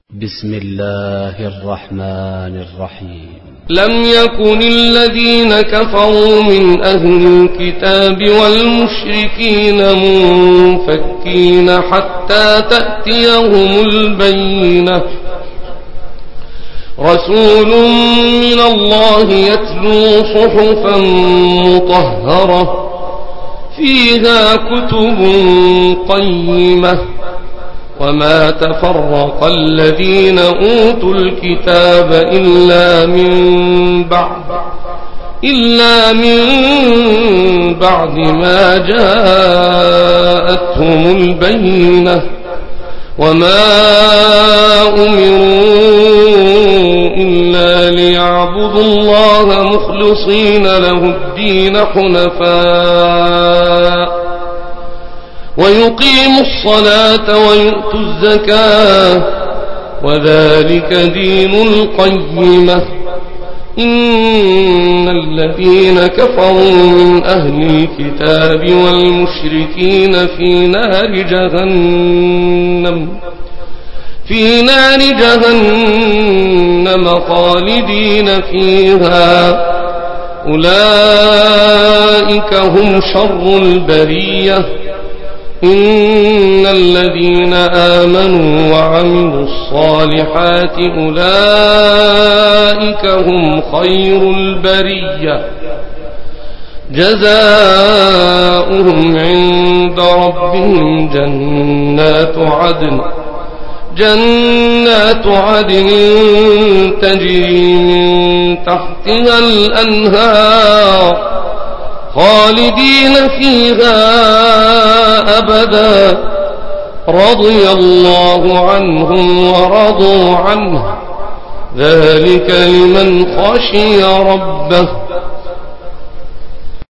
بسم الله الرحمن الرحيم. لم يكن الذين كفروا من أهل الكتاب والمشركين منفكين حتى تأتيهم البينة. رسول من الله يتلو صحفا مطهرة فيها كتب قيمة وما تفرق الذين أوتوا الكتاب إلا من بعد ما جاءتهم البينة وما أمروا إلا ليعبدوا الله مخلصين له الدين حنفاء ويقيموا الصلاة ويؤتوا الزكاة وذلك دين القيمة. إن الذين كفروا من أهل الكتاب والمشركين في نار جهنم خالدين فيها أولئك هم شر البرية. إن الذين آمنوا وعملوا الصالحات أولئك هم خير البرية جزاؤهم عند ربهم جنات عدن تجري من تحتها الأنهار خالدين فيها أبدا رضي الله عنهم ورضوا عنه ذلك لمن خشي ربه.